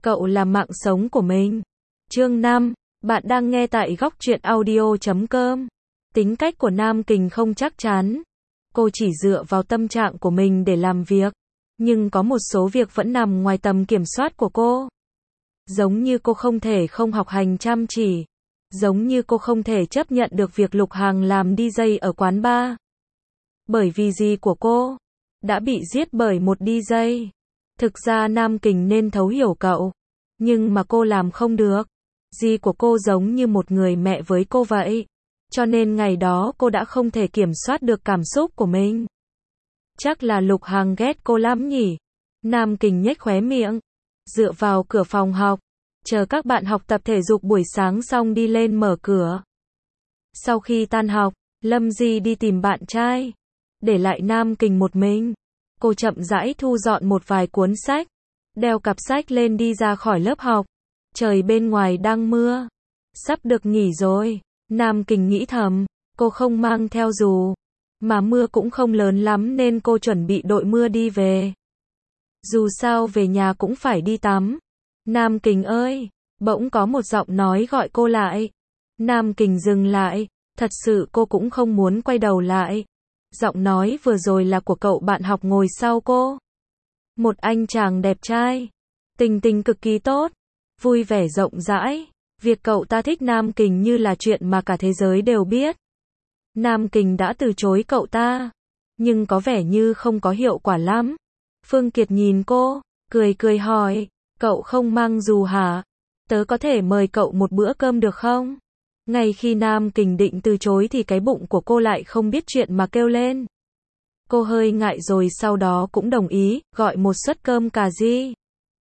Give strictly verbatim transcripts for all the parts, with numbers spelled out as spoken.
Cậu là mạng sống của mình. Chương năm. Bạn đang nghe tại góc truyện audio chấm com. Tính cách của Nam Kình không chắc chắn. Cô chỉ dựa vào tâm trạng của mình để làm việc. Nhưng có một số việc vẫn nằm ngoài tầm kiểm soát của cô. Giống như cô không thể không học hành chăm chỉ. Giống như cô không thể chấp nhận được việc Lục Hằng làm đi jay ở quán bar. Bởi vì dì của cô đã bị giết bởi một đi jay. Thực ra Nam Kình nên thấu hiểu cậu. Nhưng mà cô làm không được. Dì của cô giống như một người mẹ với cô vậy. Cho nên ngày đó cô đã không thể kiểm soát được cảm xúc của mình. Chắc là Lục Hằng ghét cô lắm nhỉ? Nam Kình nhếch khóe miệng. Dựa vào cửa phòng học. Chờ các bạn học tập thể dục buổi sáng xong đi lên mở cửa. Sau khi tan học, Lâm Di đi tìm bạn trai. Để lại Nam Kình một mình. Cô chậm rãi thu dọn một vài cuốn sách. Đeo cặp sách lên đi ra khỏi lớp học. Trời bên ngoài đang mưa. Sắp được nghỉ rồi. Nam Kình nghĩ thầm. Cô không mang theo dù. Mà mưa cũng không lớn lắm nên cô chuẩn bị đội mưa đi về. Dù sao về nhà cũng phải đi tắm. Nam Kình ơi! Bỗng có một giọng nói gọi cô lại. Nam Kình dừng lại. Thật sự cô cũng không muốn quay đầu lại. Giọng nói vừa rồi là của cậu bạn học ngồi sau cô. Một anh chàng đẹp trai. Tình tình cực kỳ tốt. Vui vẻ rộng rãi. Việc cậu ta thích Nam Kình như là chuyện mà cả thế giới đều biết. Nam Kình đã từ chối cậu ta. Nhưng có vẻ như không có hiệu quả lắm. Phương Kiệt nhìn cô, cười cười hỏi. Cậu không mang dù hả? Tớ có thể mời cậu một bữa cơm được không? Ngay khi Nam Kình định từ chối thì cái bụng của cô lại không biết chuyện mà kêu lên. Cô hơi ngại rồi sau đó cũng đồng ý, gọi một suất cơm cà ri.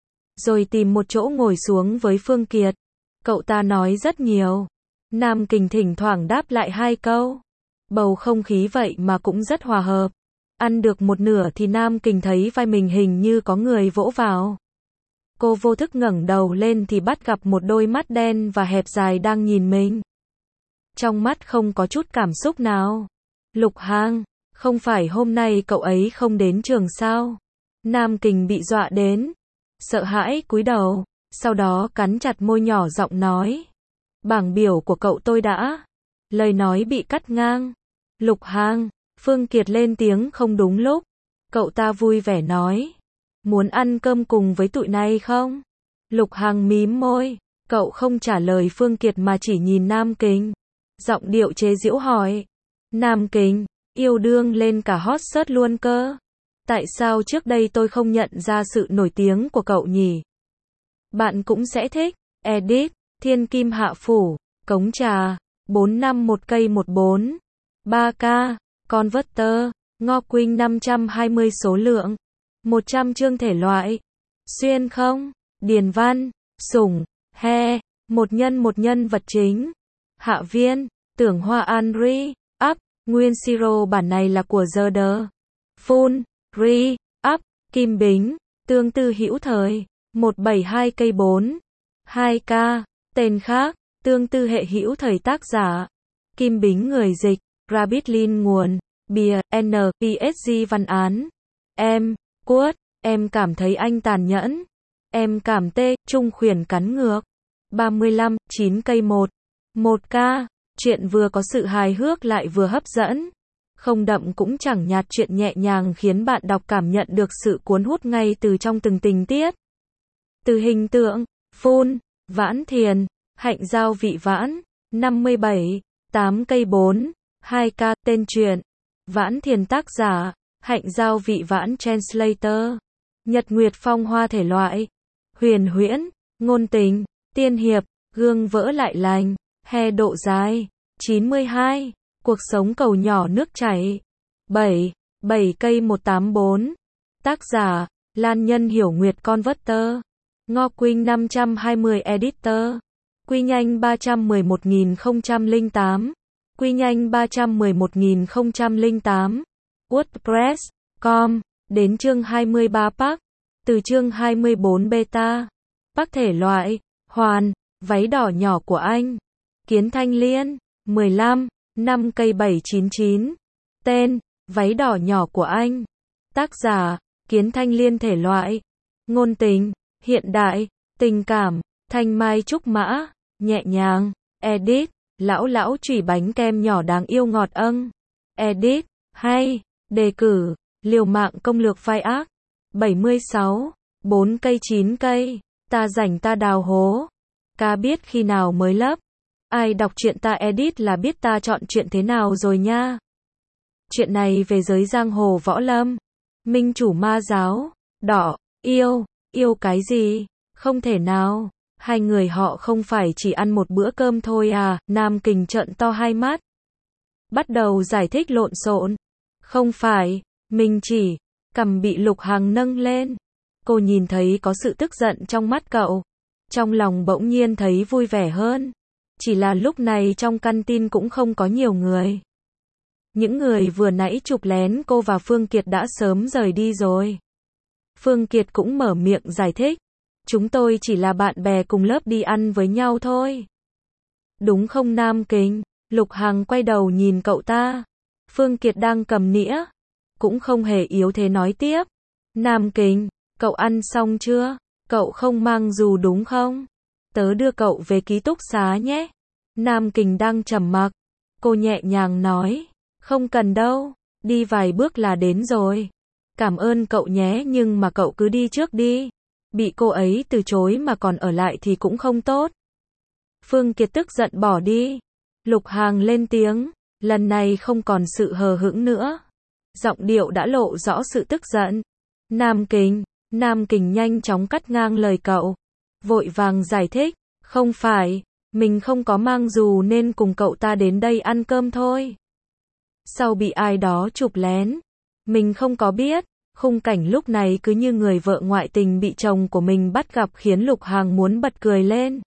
Rồi tìm một chỗ ngồi xuống với Phương Kiệt. Cậu ta nói rất nhiều. Nam Kình thỉnh thoảng đáp lại hai câu. Bầu không khí vậy mà cũng rất hòa hợp. Ăn được một nửa thì Nam Kình thấy vai mình hình như có người vỗ vào. Cô vô thức ngẩng đầu lên thì bắt gặp một đôi mắt đen và hẹp dài đang nhìn mình. Trong mắt không có chút cảm xúc nào. Lục Hằng, không phải hôm nay cậu ấy không đến trường sao? Nam Kình bị dọa đến. Sợ hãi cúi đầu. Sau đó cắn chặt môi nhỏ giọng nói. Bảng biểu của cậu tôi đã. Lời nói bị cắt ngang. Lục Hằng, Phương Kiệt lên tiếng không đúng lúc. Cậu ta vui vẻ nói. Muốn ăn cơm cùng với tụi này không? Lục Hằng mím môi. Cậu không trả lời Phương Kiệt mà chỉ nhìn Nam Kình. Giọng điệu chế giễu hỏi. Nam Kình, yêu đương lên cả hot search luôn cơ. Tại sao trước đây tôi không nhận ra sự nổi tiếng của cậu nhỉ? Bạn cũng sẽ thích. Edit, Thiên Kim Hạ Phủ, Cống Trà, bốn năm một cây một bốn. ba K, Converter, Ngô Quỳnh năm trăm hai mươi số lượng. một trăm chương thể loại. Xuyên không, điền văn, sủng, he, một nhân một nhân vật chính. Hạ viên, Tưởng Hoa Anri, up, nguyên siro bản này là của The The. Full, re, up, Kim Bính, tương tư hữu thời, một bảy hai cây bốn. hai K, tên khác, tương tư hệ hữu thời tác giả. Kim Bính người dịch, Rabbitlin nguồn, bìa, N, P S G văn án. Em, Quất, em cảm thấy anh tàn nhẫn. Em cảm tê, trung khuyển cắn ngược. ba mươi lăm, chín cây một. một K, chuyện vừa có sự hài hước lại vừa hấp dẫn. Không đậm cũng chẳng nhạt, chuyện nhẹ nhàng khiến bạn đọc cảm nhận được sự cuốn hút ngay từ trong từng tình tiết. Từ hình tượng, Full, Vãn Thiền, Hạnh Giao Vị Vãn, năm mươi bảy, tám cây bốn. hai K, tên truyện. Vãn Thiền tác giả, Hạnh Giao Vị Vãn translator. Nhật Nguyệt Phong Hoa thể loại. Huyền huyễn, ngôn tình, tiên hiệp, gương vỡ lại lành. He độ dài, chín mươi hai. Cuộc sống cầu nhỏ nước chảy. bảy, bảy cây một tám bốn. Tác giả, Lan Nhân Hiểu Nguyệt Converter. Ngô Quỳnh năm trăm hai mươi editor. Quy nhanh ba trăm mười một nghìn không trăm lẻ tám. Quy nhanh ba trăm mười một nghìn không trăm lẻ tám. WordPress chấm com. Đến chương hai mươi ba Park. Từ chương hai mươi bốn Beta. Park thể loại. Hoàn. Váy đỏ nhỏ của anh. Kiến Thanh Liên. mười lăm. năm cây bảy chín chín. Tên. Váy đỏ nhỏ của anh. Tác giả. Kiến Thanh Liên thể loại. Ngôn tình. Hiện đại. Tình cảm, thanh mai trúc mã, nhẹ nhàng. Edit, lão lão chùy bánh kem nhỏ đáng yêu ngọt âng. Edit, hay. Đề cử, liều mạng công lược vai ác. bảy mươi sáu. Bốn cây chín cây, ta rảnh ta đào hố. Ca biết khi nào mới lấp. Ai đọc truyện ta edit là biết ta chọn chuyện thế nào rồi nha. Chuyện này về giới giang hồ võ lâm. Minh chủ ma giáo, đỏ, yêu, yêu cái gì? Không thể nào. Hai người họ không phải chỉ ăn một bữa cơm thôi à? Nam Kình trợn to hai mắt. Bắt đầu giải thích lộn xộn. Không phải, mình chỉ, cằm bị Lục Hằng nâng lên. Cô nhìn thấy có sự tức giận trong mắt cậu. Trong lòng bỗng nhiên thấy vui vẻ hơn. Chỉ là lúc này trong căn tin cũng không có nhiều người. Những người vừa nãy chụp lén cô và Phương Kiệt đã sớm rời đi rồi. Phương Kiệt cũng mở miệng giải thích. Chúng tôi chỉ là bạn bè cùng lớp đi ăn với nhau thôi. Đúng không Nam Kình? Lục Hằng quay đầu nhìn cậu ta. Phương Kiệt đang cầm nĩa. Cũng không hề yếu thế nói tiếp. Nam Kình, cậu ăn xong chưa? Cậu không mang dù đúng không? Tớ đưa cậu về ký túc xá nhé. Nam Kình đang trầm mặc. Cô nhẹ nhàng nói. Không cần đâu. Đi vài bước là đến rồi. Cảm ơn cậu nhé nhưng mà cậu cứ đi trước đi. Bị cô ấy từ chối mà còn ở lại thì cũng không tốt. Phương Kiệt tức giận bỏ đi. Lục Hằng lên tiếng. Lần này không còn sự hờ hững nữa. Giọng điệu đã lộ rõ sự tức giận. Nam Kình. Nam Kình nhanh chóng cắt ngang lời cậu. Vội vàng giải thích. Không phải. Mình không có mang dù nên cùng cậu ta đến đây ăn cơm thôi. Sau bị ai đó chụp lén. Mình không có biết. Khung cảnh lúc này cứ như người vợ ngoại tình bị chồng của mình bắt gặp khiến Lục Hằng muốn bật cười lên.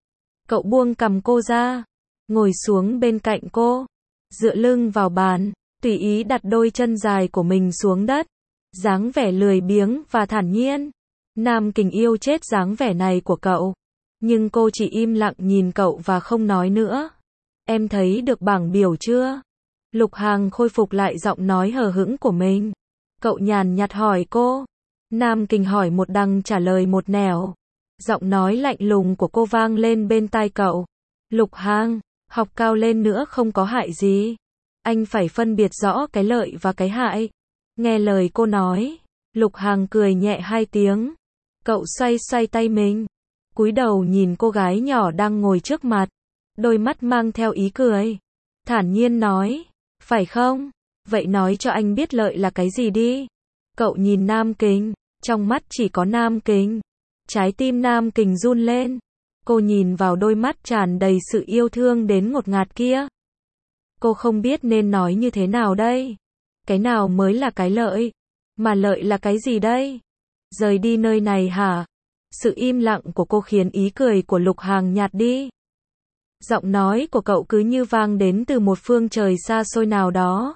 Cậu buông cằm cô ra. Ngồi xuống bên cạnh cô. Dựa lưng vào bàn. Tùy ý đặt đôi chân dài của mình xuống đất. Dáng vẻ lười biếng và thản nhiên. Nam Kình yêu chết dáng vẻ này của cậu. Nhưng cô chỉ im lặng nhìn cậu và không nói nữa. Em thấy được bảng biểu chưa? Lục Hằng khôi phục lại giọng nói hờ hững của mình. Cậu nhàn nhạt hỏi cô. Nam Kình hỏi một đằng trả lời một nẻo. Giọng nói lạnh lùng của cô vang lên bên tai cậu. Lục Hằng, học cao lên nữa không có hại gì. Anh phải phân biệt rõ cái lợi và cái hại. Nghe lời cô nói. Lục Hằng cười nhẹ hai tiếng. Cậu xoay xoay tay mình. Cúi đầu nhìn cô gái nhỏ đang ngồi trước mặt. Đôi mắt mang theo ý cười. Thản nhiên nói. Phải không? Vậy nói cho anh biết lợi là cái gì đi. Cậu nhìn Nam Kình. Trong mắt chỉ có Nam Kình. Trái tim Nam Kình run lên. Cô nhìn vào đôi mắt tràn đầy sự yêu thương đến ngột ngạt kia. Cô không biết nên nói như thế nào đây. Cái nào mới là cái lợi? Mà lợi là cái gì đây? Rời đi nơi này hả? Sự im lặng của cô khiến ý cười của Lục Hằng nhạt đi. Giọng nói của cậu cứ như vang đến từ một phương trời xa xôi nào đó.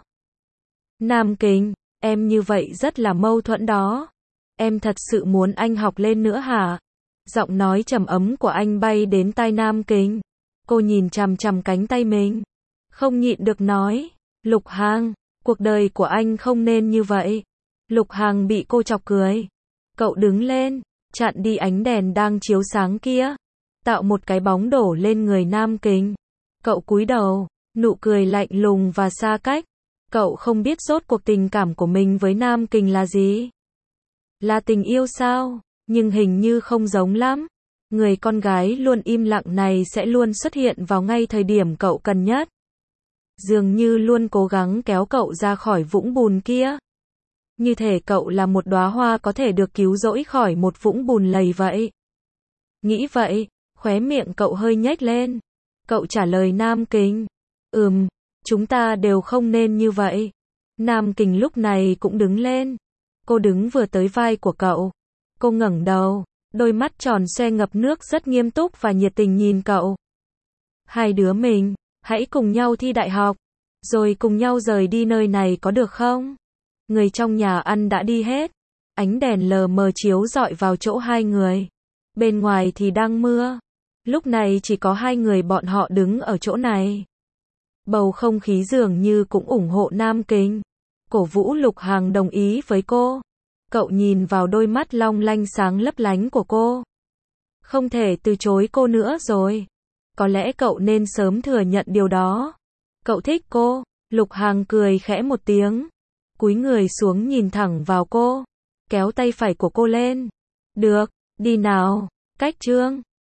Nam Kình, em như vậy rất là mâu thuẫn đó. Em thật sự muốn anh học lên nữa hả? Giọng nói trầm ấm của anh bay đến tai Nam Kình. Cô nhìn chằm chằm cánh tay mình. Không nhịn được nói. Lục Hằng, cuộc đời của anh không nên như vậy. Lục Hằng bị cô chọc cười. Cậu đứng lên, chặn đi ánh đèn đang chiếu sáng kia. Tạo một cái bóng đổ lên người Nam Kình. Cậu cúi đầu, nụ cười lạnh lùng và xa cách. Cậu không biết rốt cuộc tình cảm của mình với Nam Kình là gì. Là tình yêu sao? Nhưng hình như không giống lắm. Người con gái luôn im lặng này sẽ luôn xuất hiện vào ngay thời điểm cậu cần nhất. Dường như luôn cố gắng kéo cậu ra khỏi vũng bùn kia. Như thể cậu là một đóa hoa có thể được cứu rỗi khỏi một vũng bùn lầy vậy. Nghĩ vậy, khóe miệng cậu hơi nhếch lên. Cậu trả lời Nam Kình. Ừm, chúng ta đều không nên như vậy. Nam Kình lúc này cũng đứng lên. Cô đứng vừa tới vai của cậu. Cô ngẩng đầu, đôi mắt tròn xoe ngập nước rất nghiêm túc và nhiệt tình nhìn cậu. Hai đứa mình, hãy cùng nhau thi đại học, rồi cùng nhau rời đi nơi này có được không? Người trong nhà ăn đã đi hết. Ánh đèn lờ mờ chiếu rọi vào chỗ hai người. Bên ngoài thì đang mưa. Lúc này chỉ có hai người bọn họ đứng ở chỗ này. Bầu không khí dường như cũng ủng hộ Nam Kình. Cổ vũ Lục Hằng đồng ý với cô. Cậu nhìn vào đôi mắt long lanh sáng lấp lánh của cô. Không thể từ chối cô nữa rồi. Có lẽ cậu nên sớm thừa nhận điều đó. Cậu thích cô. Lục Hằng cười khẽ một tiếng. Cúi người xuống nhìn thẳng vào cô. Kéo tay phải của cô lên. Được, đi nào. Cách Trương.